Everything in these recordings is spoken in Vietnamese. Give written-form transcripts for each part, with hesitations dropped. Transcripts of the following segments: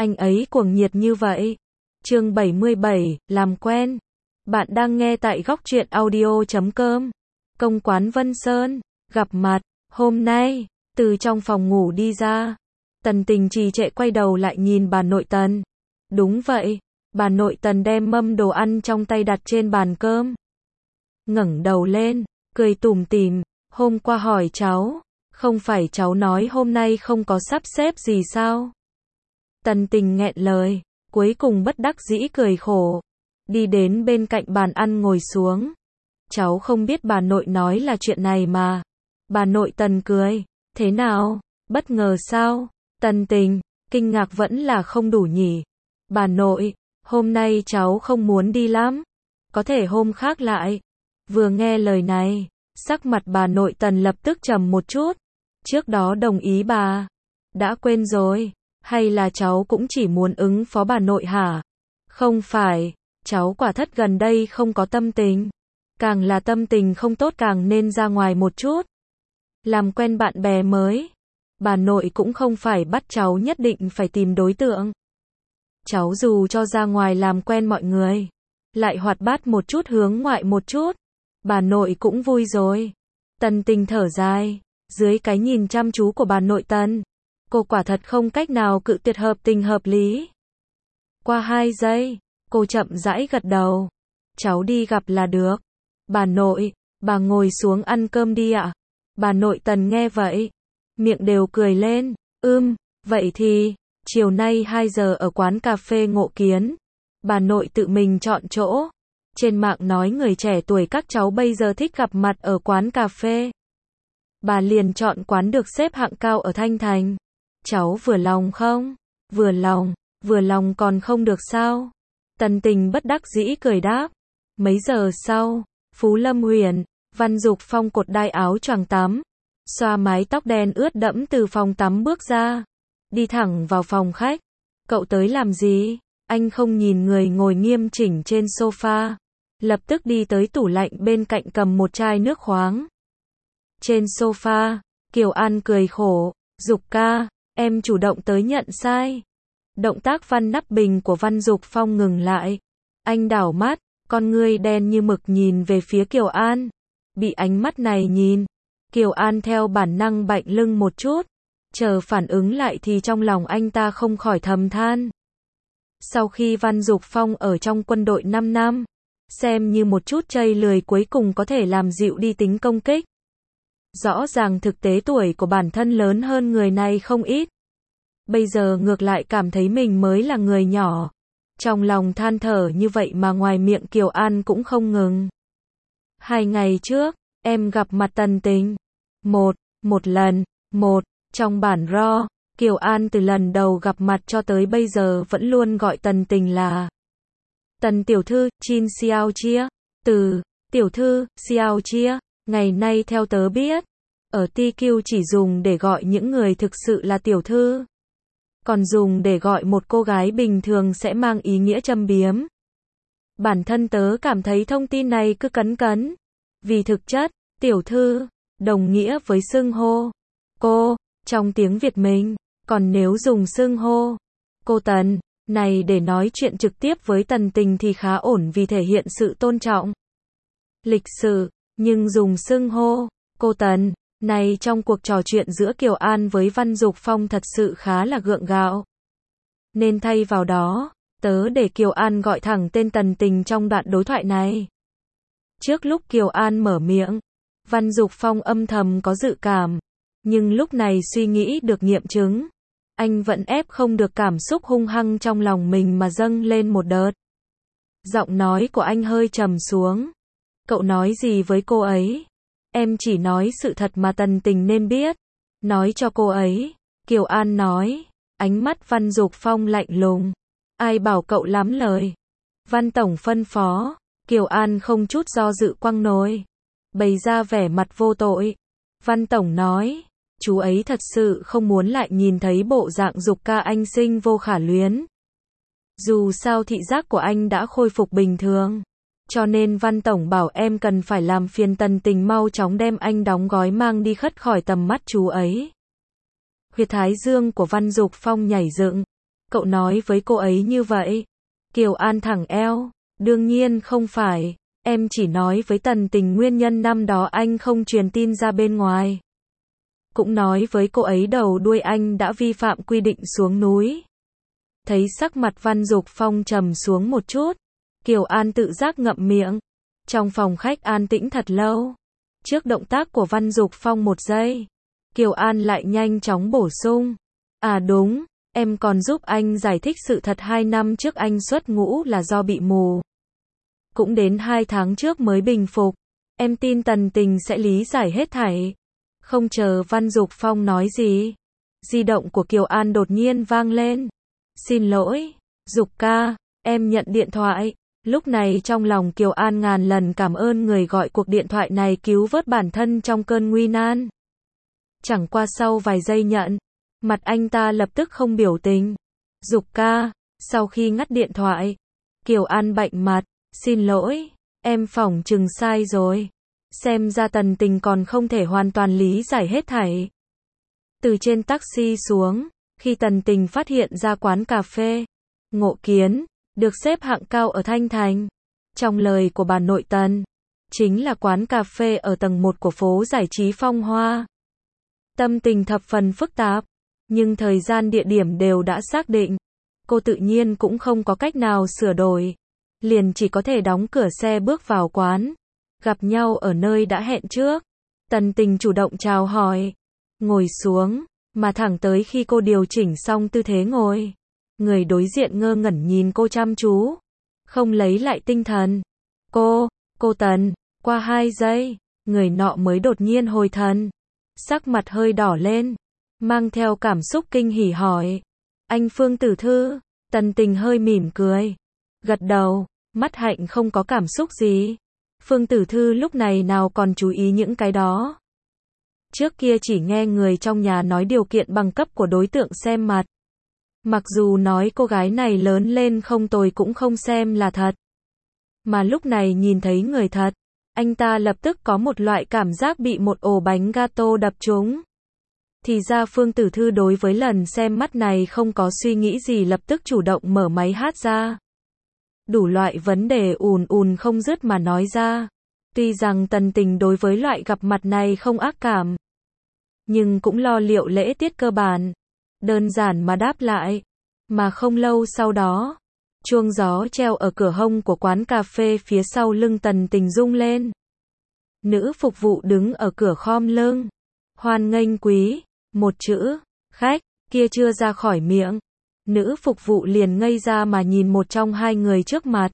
anh ấy cuồng nhiệt như vậy. Chương 77, làm quen. Bạn đang nghe tại góc truyện audio.com. Công quán Vân Sơn, gặp mặt. Hôm nay, từ trong phòng ngủ đi ra, Tần Tình trì trệ quay đầu lại nhìn bà nội Tần. Đúng vậy, bà nội Tần đem mâm đồ ăn trong tay đặt trên bàn cơm. Ngẩng đầu lên, cười tủm tỉm, hôm qua hỏi cháu, không phải cháu nói hôm nay không có sắp xếp gì sao? Tần Tình nghẹn lời, cuối cùng bất đắc dĩ cười khổ, đi đến bên cạnh bàn ăn ngồi xuống. Cháu không biết bà nội nói là chuyện này mà. Bà nội Tần cười, thế nào, bất ngờ sao? Tần Tình, kinh ngạc vẫn là không đủ nhỉ. Bà nội, hôm nay cháu không muốn đi lắm, có thể hôm khác lại. Vừa nghe lời này, sắc mặt bà nội Tần lập tức trầm một chút. Trước đó đồng ý bà, đã quên rồi, hay là cháu cũng chỉ muốn ứng phó bà nội hả? Không phải, cháu quả thất gần đây không có tâm tình. Càng là tâm tình không tốt càng nên ra ngoài một chút, làm quen bạn bè mới. Bà nội cũng không phải bắt cháu nhất định phải tìm đối tượng. Cháu dù cho ra ngoài làm quen mọi người, lại hoạt bát một chút hướng ngoại một chút, bà nội cũng vui rồi. Tần Tình thở dài, dưới cái nhìn chăm chú của bà nội Tần, cô quả thật không cách nào cự tuyệt hợp tình hợp lý. Qua 2 giây, cô chậm rãi gật đầu. Cháu đi gặp là được. Bà nội, bà ngồi xuống ăn cơm đi ạ. Bà nội Tần nghe vậy, miệng đều cười lên. Vậy thì, chiều nay 2 giờ ở quán cà phê Ngộ Kiến. Bà nội tự mình chọn chỗ. Trên mạng nói người trẻ tuổi các cháu bây giờ thích gặp mặt ở quán cà phê. Bà liền chọn quán được xếp hạng cao ở Thanh Thành. Cháu vừa lòng không? Vừa lòng còn không được sao? Tần Tình bất đắc dĩ cười đáp. Mấy giờ sau, Phú Lâm Huyền, Văn Dục Phong cột đai áo choàng tắm, xoa mái tóc đen ướt đẫm từ phòng tắm bước ra, đi thẳng vào phòng khách. Cậu tới làm gì? Anh không nhìn người ngồi nghiêm chỉnh trên sofa, lập tức đi tới tủ lạnh bên cạnh cầm một chai nước khoáng. Trên sofa, Kiều An cười khổ, Dục ca, em chủ động tới nhận sai. Động tác văn nắp bình của Văn Dục Phong ngừng lại. Anh đảo mắt, con ngươi đen như mực nhìn về phía Kiều An. Bị ánh mắt này nhìn, Kiều An theo bản năng bạnh lưng một chút. Chờ phản ứng lại thì trong lòng anh ta không khỏi thầm than. Sau khi Văn Dục Phong ở trong quân đội 5 năm, xem như một chút chây lười cuối cùng có thể làm dịu đi tính công kích. Rõ ràng thực tế tuổi của bản thân lớn hơn người này không ít. Bây giờ ngược lại cảm thấy mình mới là người nhỏ. Trong lòng than thở như vậy mà ngoài miệng Kiều An cũng không ngừng. 2 ngày trước, em gặp mặt Tần Tình. Một lần, trong bản RO, Kiều An từ lần đầu gặp mặt cho tới bây giờ vẫn luôn gọi Tần Tình là Tần tiểu thư, Chin Xiao Chia. Từ tiểu thư, Xiao Chia, ngày nay theo tớ biết, ở TQ chỉ dùng để gọi những người thực sự là tiểu thư. Còn dùng để gọi một cô gái bình thường sẽ mang ý nghĩa châm biếm. Bản thân tớ cảm thấy thông tin này cứ cấn cấn. Vì thực chất, tiểu thư, đồng nghĩa với xưng hô cô, trong tiếng Việt mình. Còn nếu dùng xưng hô cô Tần, này để nói chuyện trực tiếp với Tần Tình thì khá ổn vì thể hiện sự tôn trọng, lịch sự. Nhưng dùng xưng hô cô Tần này trong cuộc trò chuyện giữa Kiều An với Văn Dục Phong thật sự khá là gượng gạo. Nên thay vào đó, tớ để Kiều An gọi thẳng tên Tần Tình trong đoạn đối thoại này. Trước lúc Kiều An mở miệng, Văn Dục Phong âm thầm có dự cảm, nhưng lúc này suy nghĩ được nghiệm chứng, anh vẫn ép không được cảm xúc hung hăng trong lòng mình mà dâng lên một đợt. Giọng nói của anh hơi trầm xuống. Cậu nói gì với cô ấy? Em chỉ nói sự thật mà Tần Tình nên biết. Nói cho cô ấy. Kiều An nói. Ánh mắt Văn Dục Phong lạnh lùng. Ai bảo cậu lắm lời? Văn Tổng phân phó. Kiều An không chút do dự quăng nồi, bày ra vẻ mặt vô tội. Văn Tổng nói. Chú ấy thật sự không muốn lại nhìn thấy bộ dạng Dục ca anh sinh vô khả luyến. Dù sao thị giác của anh đã khôi phục bình thường. Cho nên Văn Tổng bảo em cần phải làm phiền Tần Tình mau chóng đem anh đóng gói mang đi khất khỏi tầm mắt chú ấy. Huyệt thái dương của Văn Dục Phong nhảy dựng. Cậu nói với cô ấy như vậy. Kiều An thẳng eo. Đương nhiên không phải. Em chỉ nói với Tần Tình nguyên nhân năm đó anh không truyền tin ra bên ngoài. Cũng nói với cô ấy đầu đuôi anh đã vi phạm quy định xuống núi. Thấy sắc mặt Văn Dục Phong trầm xuống một chút, Kiều An tự giác ngậm miệng. Trong phòng khách an tĩnh thật lâu. Trước động tác của Văn Dục Phong một giây, Kiều An lại nhanh chóng bổ sung. À đúng, em còn giúp anh giải thích sự thật 2 năm trước anh xuất ngũ là do bị mù. Cũng đến 2 tháng trước mới bình phục. Em tin Tần Tình sẽ lý giải hết thảy. Không chờ Văn Dục Phong nói gì, di động của Kiều An đột nhiên vang lên. Xin lỗi, Dục ca, em nhận điện thoại. Lúc này trong lòng Kiều An ngàn lần cảm ơn người gọi cuộc điện thoại này cứu vớt bản thân trong cơn nguy nan. Chẳng qua sau vài giây nhận, mặt anh ta lập tức không biểu tình. Dục ca, sau khi ngắt điện thoại, Kiều An bạnh mặt, xin lỗi, em phỏng chừng sai rồi. Xem ra Tần Tình còn không thể hoàn toàn lý giải hết thảy. Từ trên taxi xuống, khi Tần Tình phát hiện ra quán cà phê Ngộ Kiến, được xếp hạng cao ở Thanh Thành. Trong lời của bà nội Tần, chính là quán cà phê ở tầng 1 của phố giải trí Phong Hoa. Tâm tình thập phần phức tạp, nhưng thời gian địa điểm đều đã xác định. Cô tự nhiên cũng không có cách nào sửa đổi. Liền chỉ có thể đóng cửa xe bước vào quán. Gặp nhau ở nơi đã hẹn trước. Tần Tình chủ động chào hỏi. Ngồi xuống, mà thẳng tới khi cô điều chỉnh xong tư thế ngồi. Người đối diện ngơ ngẩn nhìn cô chăm chú. Không lấy lại tinh thần. Cô Tần, qua 2 giây, người nọ mới đột nhiên hồi thần. Sắc mặt hơi đỏ lên, mang theo cảm xúc kinh hỉ hỏi. Anh Phương Tử Thư, Tần Tình hơi mỉm cười. Gật đầu, mắt hạnh không có cảm xúc gì. Phương Tử Thư lúc này nào còn chú ý những cái đó. Trước kia chỉ nghe người trong nhà nói điều kiện bằng cấp của đối tượng xem mặt. Mặc dù nói cô gái này lớn lên không tồi cũng không xem là thật. Mà lúc này nhìn thấy người thật, anh ta lập tức có một loại cảm giác bị một ổ bánh gato đập trúng. Thì ra Phương Tử Thư đối với lần xem mắt này không có suy nghĩ gì, lập tức chủ động mở máy hát ra. Đủ loại vấn đề ùn không dứt mà nói ra. Tuy rằng Tần Tình đối với loại gặp mặt này không ác cảm, nhưng cũng lo liệu lễ tiết cơ bản. Đơn giản mà đáp lại. Mà không lâu sau đó, chuông gió treo ở cửa hông của quán cà phê phía sau lưng Tần Tình rung lên. Nữ phục vụ đứng ở cửa khom lưng. Hoan nghênh quý. Một chữ, khách, kia chưa ra khỏi miệng. Nữ phục vụ liền ngây ra mà nhìn một trong hai người trước mặt.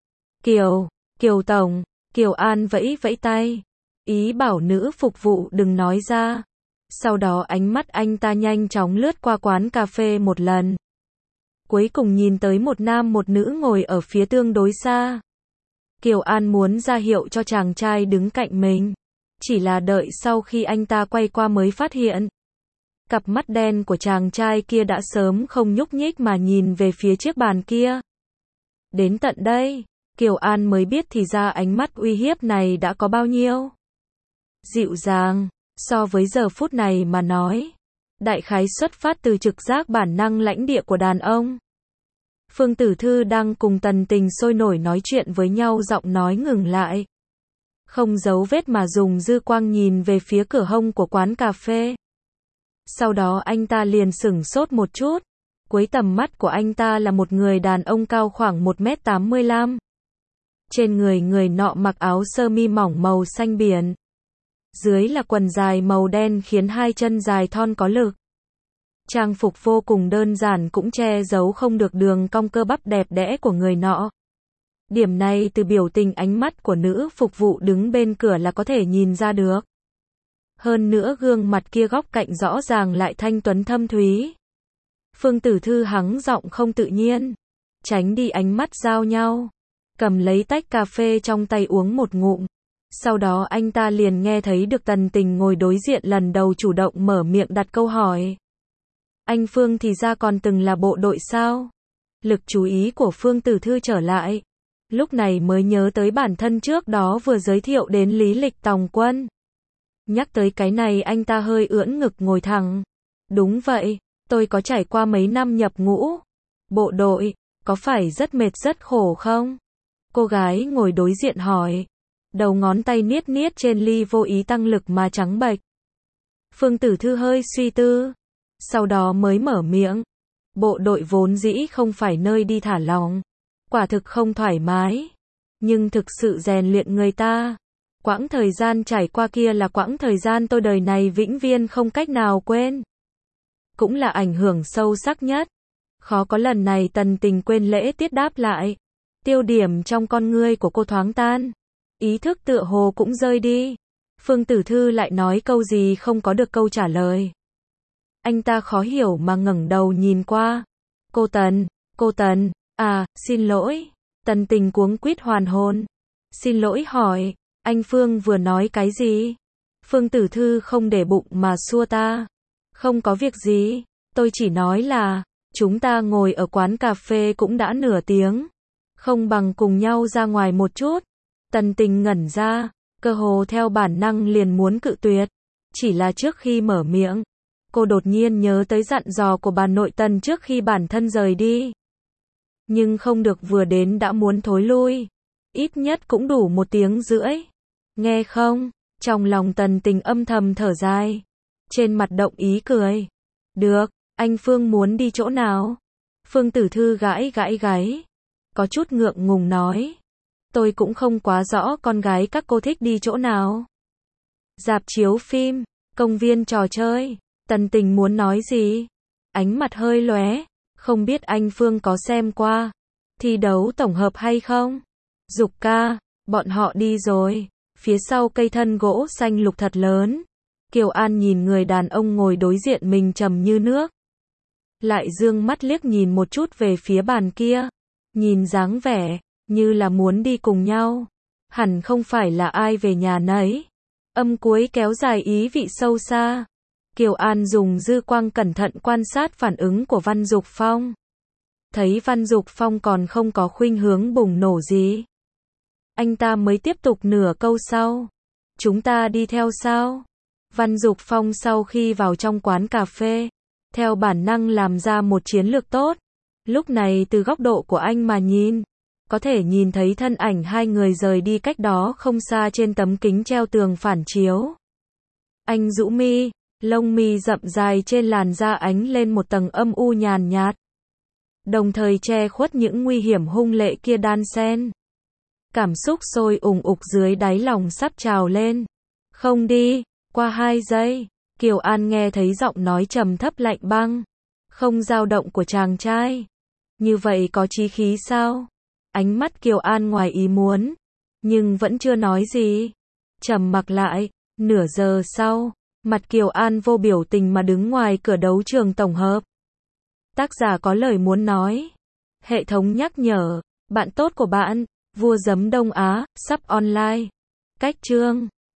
Kiều Tổng, Kiều An vẫy vẫy tay. Ý bảo nữ phục vụ đừng nói ra. Sau đó ánh mắt anh ta nhanh chóng lướt qua quán cà phê một lần. Cuối cùng nhìn tới một nam một nữ ngồi ở phía tương đối xa. Kiều An muốn ra hiệu cho chàng trai đứng cạnh mình. Chỉ là đợi sau khi anh ta quay qua mới phát hiện. Cặp mắt đen của chàng trai kia đã sớm không nhúc nhích mà nhìn về phía chiếc bàn kia. Đến tận đây, Kiều An mới biết thì ra ánh mắt uy hiếp này đã có bao nhiêu dịu dàng, so với giờ phút này mà nói. Đại khái xuất phát từ trực giác bản năng lãnh địa của đàn ông. Phương Tử Thư đang cùng Tần Tình sôi nổi nói chuyện với nhau, giọng nói ngừng lại. Không giấu vết mà dùng dư quang nhìn về phía cửa hông của quán cà phê. Sau đó anh ta liền sửng sốt một chút. Cuối tầm mắt của anh ta là một người đàn ông cao khoảng 1m85. Trên người nọ mặc áo sơ mi mỏng màu xanh biển. Dưới là quần dài màu đen khiến hai chân dài thon có lực. Trang phục vô cùng đơn giản cũng che giấu không được đường cong cơ bắp đẹp đẽ của người nọ. Điểm này từ biểu tình ánh mắt của nữ phục vụ đứng bên cửa là có thể nhìn ra được. Hơn nữa gương mặt kia góc cạnh rõ ràng lại thanh tuấn thâm thúy. Phương Tử Thư hắng giọng không tự nhiên, tránh đi ánh mắt giao nhau, cầm lấy tách cà phê trong tay uống một ngụm. Sau đó anh ta liền nghe thấy được Tần Tình ngồi đối diện lần đầu chủ động mở miệng đặt câu hỏi. Anh Phương thì ra còn từng là bộ đội sao? Lực chú ý của Phương Tử Thư trở lại. Lúc này mới nhớ tới bản thân trước đó vừa giới thiệu đến lý lịch tòng quân. Nhắc tới cái này anh ta hơi ưỡn ngực ngồi thẳng. Đúng vậy, tôi có trải qua mấy năm nhập ngũ. Bộ đội, có phải rất mệt rất khổ không? Cô gái ngồi đối diện hỏi. Đầu ngón tay niết niết trên ly vô ý tăng lực mà trắng bệch. Phương Tử Thư hơi suy tư. Sau đó mới mở miệng. Bộ đội vốn dĩ không phải nơi đi thả lỏng. Quả thực không thoải mái. Nhưng thực sự rèn luyện người ta. Quãng thời gian trải qua kia là quãng thời gian tôi đời này vĩnh viễn không cách nào quên. Cũng là ảnh hưởng sâu sắc nhất. Khó có lần này Tần Tình quên lễ tiết đáp lại. Tiêu điểm trong con ngươi của cô thoáng tan. Ý thức tựa hồ cũng rơi đi. Phương Tử Thư lại nói câu gì không có được câu trả lời. Anh ta khó hiểu mà ngẩng đầu nhìn qua. Cô Tần, à, xin lỗi. Tần Tình cuống quýt hoàn hồn. Xin lỗi hỏi, anh Phương vừa nói cái gì? Phương Tử Thư không để bụng mà xua ta. Không có việc gì, tôi chỉ nói là, chúng ta ngồi ở quán cà phê cũng đã nửa tiếng. Không bằng cùng nhau ra ngoài một chút. Tần Tình ngẩn ra, cơ hồ theo bản năng liền muốn cự tuyệt. Chỉ là trước khi mở miệng, cô đột nhiên nhớ tới dặn dò của bà nội Tần trước khi bản thân rời đi. Nhưng không được vừa đến đã muốn thối lui. Ít nhất cũng đủ 1,5 tiếng. Nghe không? Trong lòng Tần Tình âm thầm thở dài. Trên mặt động ý cười. Được, anh Phương muốn đi chỗ nào? Phương Tử Thư gãi gáy. Có chút ngượng ngùng nói. Tôi cũng không quá rõ con gái các cô thích đi chỗ nào. Rạp chiếu phim, công viên trò chơi. Tần Tình muốn nói gì? Ánh mặt hơi lóe. Không biết anh Phương có xem qua thi đấu tổng hợp hay không? Dục ca, bọn họ đi rồi. Phía sau cây thân gỗ xanh lục thật lớn. Kiều An nhìn người đàn ông ngồi đối diện mình trầm như nước. Lại dương mắt liếc nhìn một chút về phía bàn kia. Nhìn dáng vẻ, như là muốn đi cùng nhau. Hẳn không phải là ai về nhà nấy. Âm cuối kéo dài ý vị sâu xa. Kiều An dùng dư quang cẩn thận quan sát phản ứng của Văn Dục Phong. Thấy Văn Dục Phong còn không có khuynh hướng bùng nổ gì. Anh ta mới tiếp tục nửa câu sau. Chúng ta đi theo sao? Văn Dục Phong sau khi vào trong quán cà phê, theo bản năng làm ra một chiến lược tốt. Lúc này từ góc độ của anh mà nhìn, có thể nhìn thấy thân ảnh hai người rời đi cách đó không xa trên tấm kính treo tường phản chiếu. Anh rũ mi, lông mi rậm dài trên làn da ánh lên một tầng âm u nhàn nhạt. Đồng thời che khuất những nguy hiểm hung lệ kia đan xen. Cảm xúc sôi ủng ục dưới đáy lòng sắp trào lên. Không đi, qua 2 giây, Kiều An nghe thấy giọng nói trầm thấp lạnh băng, không dao động của chàng trai. Như vậy có chí khí sao? Ánh mắt Kiều An ngoài ý muốn, nhưng vẫn chưa nói gì. Trầm mặc lại, nửa giờ sau, mặt Kiều An vô biểu tình mà đứng ngoài cửa đấu trường tổng hợp. Tác giả có lời muốn nói. Hệ thống nhắc nhở, bạn tốt của bạn, vua giấm Đông Á, sắp online. Cách chương